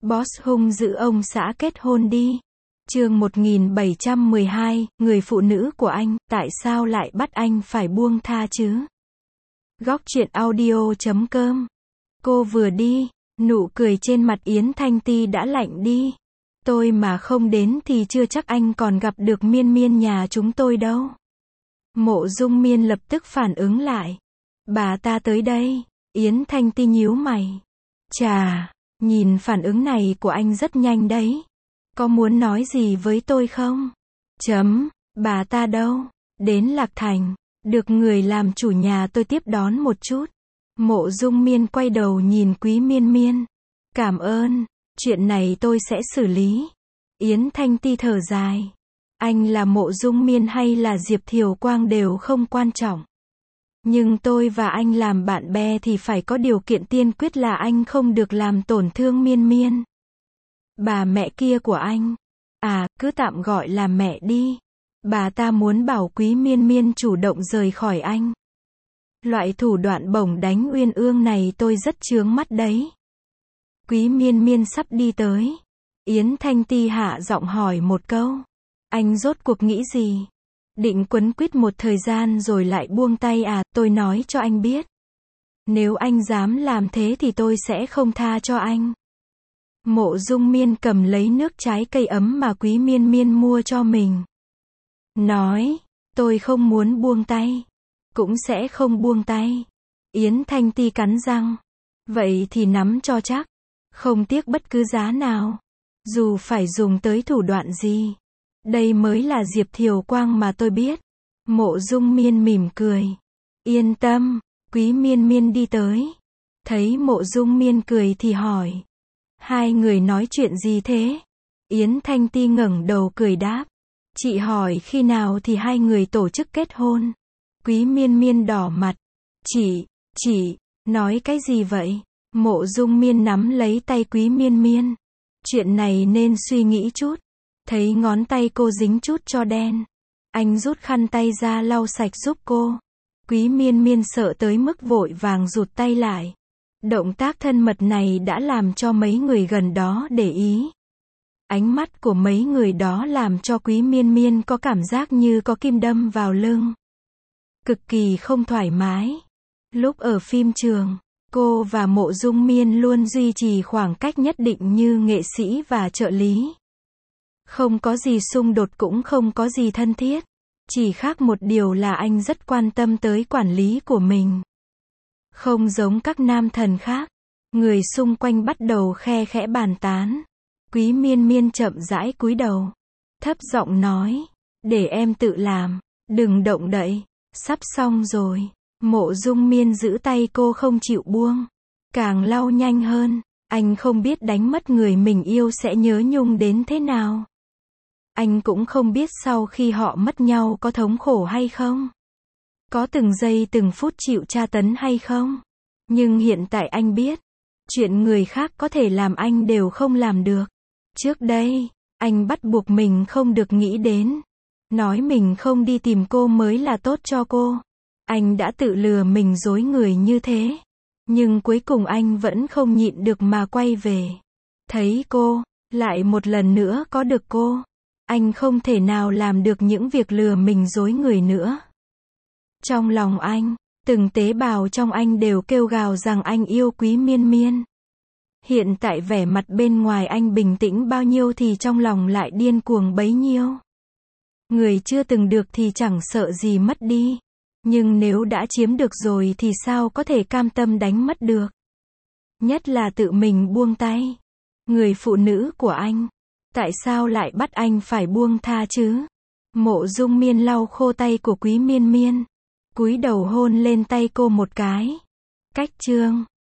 Boss hung dữ ông xã kết hôn đi. Chương 1712, người phụ nữ của anh, tại sao lại bắt anh phải buông tha chứ? Góc truyện audio.com. Cô vừa đi, nụ cười trên mặt Yến Thanh Ti đã lạnh đi. Tôi mà không đến thì chưa chắc anh còn gặp được Miên Miên nhà chúng tôi đâu. Mộ Dung Miên lập tức phản ứng lại. Bà ta tới đây. Yến Thanh Ti nhíu mày. Chà, nhìn phản ứng này của anh rất nhanh đấy. Có muốn nói gì với tôi không? Bà ta đâu? Đến Lạc Thành, được người làm chủ nhà tôi tiếp đón một chút. Mộ Dung Miên quay đầu nhìn Quý Miên Miên. Cảm ơn, chuyện này tôi sẽ xử lý. Yến Thanh Ti thở dài. Anh là Mộ Dung Miên hay là Diệp Thiều Quang đều không quan trọng. Nhưng tôi và anh làm bạn bè thì phải có điều kiện tiên quyết là anh không được làm tổn thương Miên Miên. Bà mẹ kia của anh. Cứ tạm gọi là mẹ đi. Bà ta muốn bảo Quý Miên Miên chủ động rời khỏi anh. Loại thủ đoạn bổng đánh uyên ương này tôi rất chướng mắt đấy. Quý Miên Miên sắp đi tới. Yến Thanh Ti hạ giọng hỏi một câu. Anh rốt cuộc nghĩ gì? Định quấn quýt một thời gian rồi lại buông tay à? Tôi nói cho anh biết. Nếu anh dám làm thế thì tôi sẽ không tha cho anh. Mộ Dung Miên cầm lấy nước trái cây ấm mà Quý Miên Miên mua cho mình. Nói, tôi không muốn buông tay. Cũng sẽ không buông tay. Yến Thanh Ti cắn răng. Vậy thì nắm cho chắc. Không tiếc bất cứ giá nào. Dù phải dùng tới thủ đoạn gì. Đây mới là Diệp Thiều Quang mà tôi biết. Mộ Dung Miên mỉm cười. Yên tâm. Quý Miên Miên đi tới. Thấy Mộ Dung Miên cười thì hỏi. Hai người nói chuyện gì thế? Yến Thanh Ti ngẩng đầu cười đáp. Chị hỏi khi nào thì hai người tổ chức kết hôn? Quý Miên Miên đỏ mặt. Chị, nói cái gì vậy? Mộ Dung Miên nắm lấy tay Quý Miên Miên. Chuyện này nên suy nghĩ chút. Thấy ngón tay cô dính chút cho đen. Anh rút khăn tay ra lau sạch giúp cô. Quý Miên Miên sợ tới mức vội vàng rụt tay lại. Động tác thân mật này đã làm cho mấy người gần đó để ý. Ánh mắt của mấy người đó làm cho Quý Miên Miên có cảm giác như có kim đâm vào lưng. Cực kỳ không thoải mái. Lúc ở phim trường, cô và Mộ Dung Miên luôn duy trì khoảng cách nhất định như nghệ sĩ và trợ lý. Không có gì xung đột cũng không có gì thân thiết. Chỉ khác một điều là anh rất quan tâm tới quản lý của mình. Không giống các nam thần khác. Người xung quanh bắt đầu khe khẽ bàn tán. Quý Miên Miên chậm rãi cúi đầu. Thấp giọng nói. Để em tự làm. Đừng động đậy. Sắp xong rồi. Mộ Dung Miên giữ tay cô không chịu buông. Càng lau nhanh hơn. Anh không biết đánh mất người mình yêu sẽ nhớ nhung đến thế nào. Anh cũng không biết sau khi họ mất nhau có thống khổ hay không. Có từng giây từng phút chịu tra tấn hay không. Nhưng hiện tại anh biết. Chuyện người khác có thể làm anh đều không làm được. Trước đây, anh bắt buộc mình không được nghĩ đến. Nói mình không đi tìm cô mới là tốt cho cô. Anh đã tự lừa mình dối người như thế. Nhưng cuối cùng anh vẫn không nhịn được mà quay về. Thấy cô, lại một lần nữa có được cô. Anh không thể nào làm được những việc lừa mình dối người nữa. Trong lòng anh, từng tế bào trong anh đều kêu gào rằng anh yêu Quý Miên Miên. Hiện tại vẻ mặt bên ngoài anh bình tĩnh bao nhiêu thì trong lòng lại điên cuồng bấy nhiêu. Người chưa từng được thì chẳng sợ gì mất đi. Nhưng nếu đã chiếm được rồi thì sao có thể cam tâm đánh mất được. Nhất là tự mình buông tay. Người phụ nữ của anh. Tại sao lại bắt anh phải buông tha chứ? Mộ Dung Miên lau khô tay của Quý Miên Miên. Cúi đầu hôn lên tay cô một cái. Cách chương